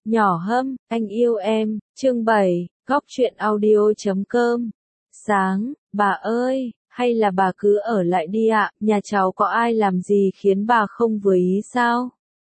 Nhỏ Hâm, anh yêu em, chương 7, góc truyện audio.com. Sáng, bà ơi, hay là bà cứ ở lại đi ạ, nhà cháu có ai làm gì khiến bà không vừa ý sao?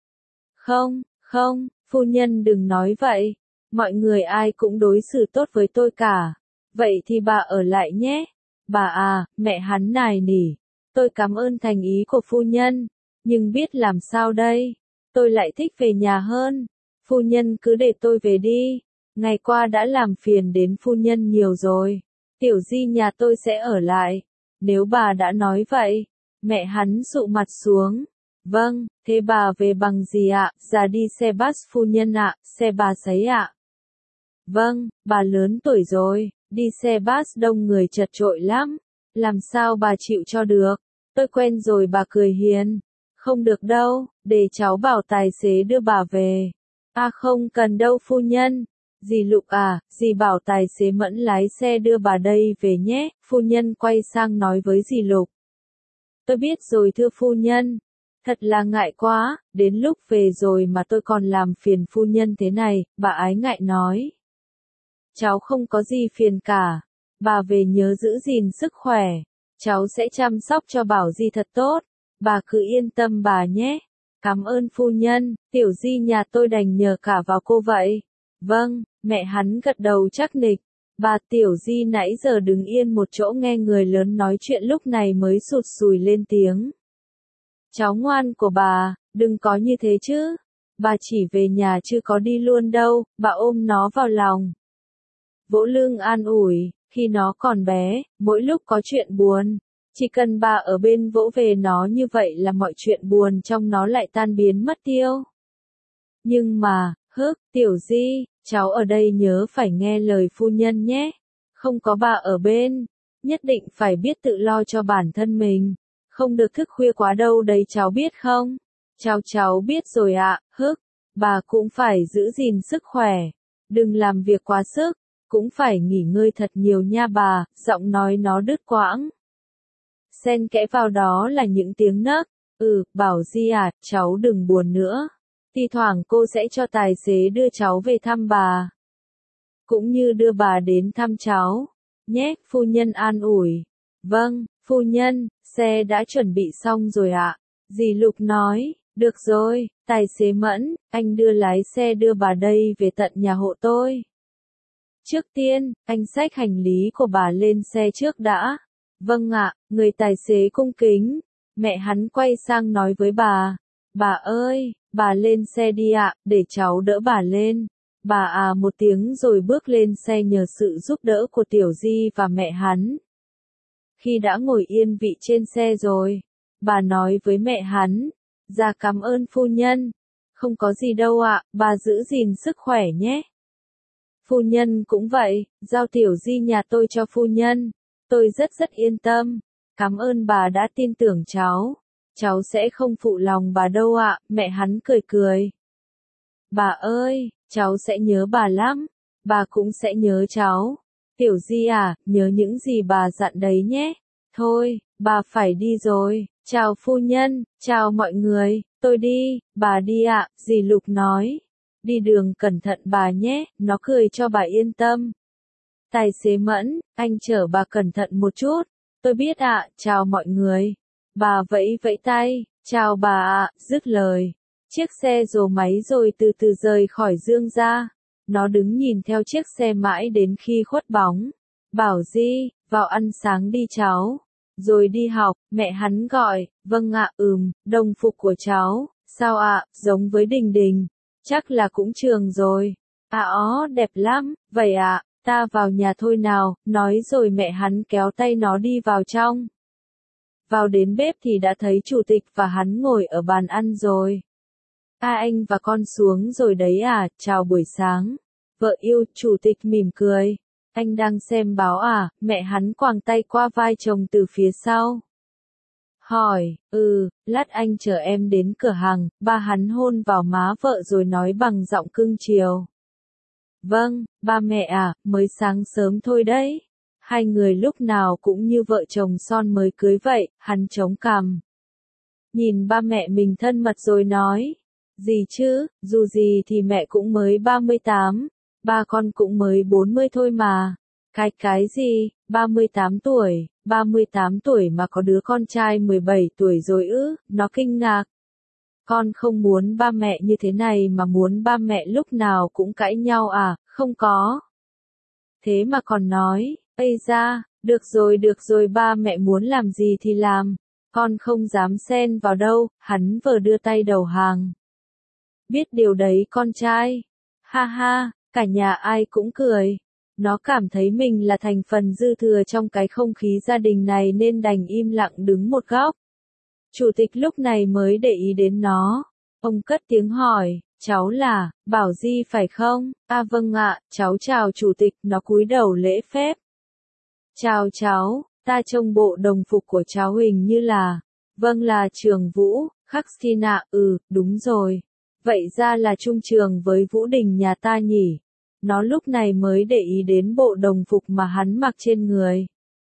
Không, phu nhân đừng nói vậy, mọi người ai cũng đối xử tốt với tôi cả. Vậy thì bà ở lại nhé. Bà à, mẹ hắn nài nỉ. Tôi cảm ơn thành ý của phu nhân, nhưng biết làm sao đây? Tôi lại thích về nhà hơn. Phu nhân cứ để tôi về đi. Ngày qua đã làm phiền đến phu nhân nhiều rồi. Tiểu Di nhà tôi sẽ ở lại. Nếu bà đã nói vậy. Mẹ hắn sụ mặt xuống. Vâng, thế bà về bằng gì ạ? Ra đi xe bus phu nhân ạ, xe bà sấy ạ. Vâng, bà lớn tuổi rồi, đi xe bus đông người chật chội lắm. Làm sao bà chịu cho được? Tôi quen rồi, bà cười hiền. Không được đâu, để cháu bảo tài xế đưa bà về. À không cần đâu phu nhân. Dì Lục à, dì bảo tài xế Mẫn lái xe đưa bà đây về nhé. Phu nhân quay sang nói với dì Lục. Tôi biết rồi thưa phu nhân. Thật là ngại quá, đến lúc về rồi mà tôi còn làm phiền phu nhân thế này, bà ái ngại nói. Cháu không có gì phiền cả. Bà về nhớ giữ gìn sức khỏe. Cháu sẽ chăm sóc cho Bảo Di thật tốt. Bà cứ yên tâm bà nhé. Cảm ơn phu nhân, Tiểu Di nhà tôi đành nhờ cả vào cô vậy. Vâng, mẹ hắn gật đầu chắc nịch. Bà Tiểu Di nãy giờ đứng yên một chỗ nghe người lớn nói chuyện lúc này mới sụt sùi lên tiếng. Cháu ngoan của bà, đừng có như thế chứ. Bà chỉ về nhà chứ có đi luôn đâu, bà ôm nó vào lòng. Vỗ lưng an ủi, khi nó còn bé, mỗi lúc có chuyện buồn. Chỉ cần bà ở bên vỗ về nó như vậy là mọi chuyện buồn trong nó lại tan biến mất tiêu. Nhưng mà, Tiểu Di, cháu ở đây nhớ phải nghe lời phu nhân nhé. Không có bà ở bên, nhất định phải biết tự lo cho bản thân mình. Không được thức khuya quá đâu đấy cháu biết không? Cháu biết rồi ạ, bà cũng phải giữ gìn sức khỏe. Đừng làm việc quá sức, cũng phải nghỉ ngơi thật nhiều nha bà, giọng nói nó đứt quãng. Xen kẽ vào đó là những tiếng nấc. Bảo Di à, cháu đừng buồn nữa. Thi thoảng cô sẽ cho tài xế đưa cháu về thăm bà. Cũng như đưa bà đến thăm cháu. Nhé, phu nhân an ủi. Vâng, phu nhân, xe đã chuẩn bị xong rồi ạ. Dì Lục nói, được rồi, tài xế Mẫn, anh đưa lái xe đưa bà đây về tận nhà hộ tôi. Trước tiên, anh xách hành lý của bà lên xe trước đã. Vâng ạ, người tài xế cung kính. Mẹ hắn quay sang nói với bà. Bà ơi, bà lên xe đi ạ, để cháu đỡ bà lên. Bà à một tiếng rồi bước lên xe nhờ sự giúp đỡ của Tiểu Di và mẹ hắn. Khi đã ngồi yên vị trên xe rồi, bà nói với mẹ hắn. Dạ cảm ơn phu nhân. Không có gì đâu ạ, bà giữ gìn sức khỏe nhé. Phu nhân cũng vậy, giao Tiểu Di nhà tôi cho phu nhân. Tôi rất yên tâm. Cảm ơn bà đã tin tưởng cháu. Cháu sẽ không phụ lòng bà đâu ạ, mẹ hắn cười. Bà ơi, cháu sẽ nhớ bà lắm. Bà cũng sẽ nhớ cháu. Tiểu Di à, nhớ những gì bà dặn đấy nhé. Thôi, bà phải đi rồi. Chào phu nhân, chào mọi người, tôi đi, bà đi ạ, dì Lục nói. Đi đường cẩn thận bà nhé, nó cười cho bà yên tâm. Tài xế Mẫn, anh chở bà cẩn thận một chút. Tôi biết ạ, chào mọi người. Bà vẫy tay, chào bà ạ, dứt lời. Chiếc xe rồ máy rồi từ từ rời khỏi Dương gia. Nó đứng nhìn theo chiếc xe mãi đến khi khuất bóng. Bảo Di, vào ăn sáng đi cháu. Rồi đi học, mẹ hắn gọi, vâng ạ, đồng phục của cháu, sao ạ, giống với Đình Đình. Chắc là cũng trường rồi. Đẹp lắm, vậy ạ. Ta vào nhà thôi nào, nói rồi mẹ hắn kéo tay nó đi vào trong. Vào đến bếp thì đã thấy chủ tịch và hắn ngồi ở bàn ăn rồi. Anh và con xuống rồi đấy à, chào buổi sáng. Vợ yêu, chủ tịch mỉm cười. Anh đang xem báo à, mẹ hắn quàng tay qua vai chồng từ phía sau. Hỏi, lát anh chở em đến cửa hàng, ba hắn hôn vào má vợ rồi nói bằng giọng cưng chiều. Vâng, ba mẹ à, mới sáng sớm thôi đấy. Hai người lúc nào cũng như vợ chồng son mới cưới vậy, hắn chống cằm. Nhìn ba mẹ mình thân mật rồi nói. Gì chứ, dù gì thì mẹ cũng mới 38, ba con cũng mới 40 thôi mà. Cái gì, 38 tuổi mà có đứa con trai 17 tuổi rồi ư, nó kinh ngạc. Con không muốn ba mẹ như thế này mà muốn ba mẹ lúc nào cũng cãi nhau à, không có. Thế mà còn nói, ây da, được rồi ba mẹ muốn làm gì thì làm, con không dám xen vào đâu, hắn vừa đưa tay đầu hàng. Biết điều đấy con trai. Ha ha, cả nhà ai cũng cười. Nó cảm thấy mình là thành phần dư thừa trong cái không khí gia đình này nên đành im lặng đứng một góc. Chủ tịch lúc này mới để ý đến nó. Ông cất tiếng hỏi, cháu là, Bảo Di phải không? À vâng ạ, cháu chào chủ tịch, nó cúi đầu lễ phép. Chào cháu, ta trông bộ đồng phục của cháu hình như là, vâng là Trường Vũ, Khắc Xin ạ, đúng rồi. Vậy ra là chung trường với Vũ Đình nhà ta nhỉ? Nó lúc này mới để ý đến bộ đồng phục mà hắn mặc trên người.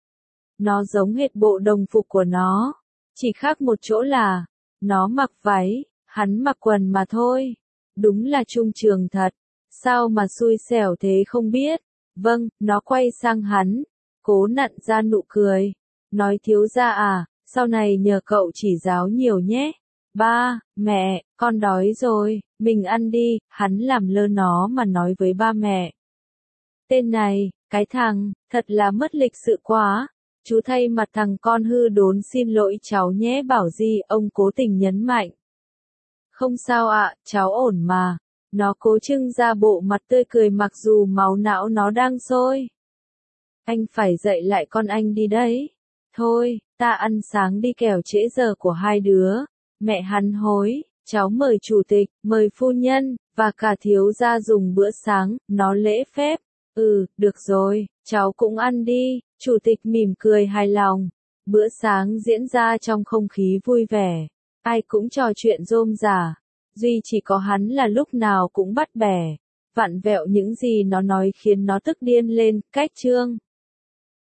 Nó giống hệt bộ đồng phục của nó. Chỉ khác một chỗ là, nó mặc váy, hắn mặc quần mà thôi. Đúng là chung trường thật. Sao mà xui xẻo thế không biết. Vâng, nó quay sang hắn. Cố nặn ra nụ cười. Nói thiếu gia à, sau này nhờ cậu chỉ giáo nhiều nhé. Ba, mẹ, con đói rồi, mình ăn đi, hắn làm lơ nó mà nói với ba mẹ. Tên này, cái thằng, thật là mất lịch sự quá. Chú thay mặt thằng con hư đốn xin lỗi cháu nhé Bảo Di, ông cố tình nhấn mạnh. Không sao ạ, cháu ổn mà. Nó cố trưng ra bộ mặt tươi cười mặc dù máu não nó đang sôi. Anh phải dạy lại con anh đi đấy. Thôi, ta ăn sáng đi kẻo trễ giờ của hai đứa. Mẹ hắn hối, cháu mời chủ tịch, mời phu nhân, và cả thiếu gia dùng bữa sáng, nó lễ phép. Được rồi, cháu cũng ăn đi, chủ tịch mỉm cười hài lòng. Bữa sáng diễn ra trong không khí vui vẻ, ai cũng trò chuyện rôm rả. Duy chỉ có hắn là lúc nào cũng bắt bẻ, vặn vẹo những gì nó nói khiến nó tức điên lên, cách chương.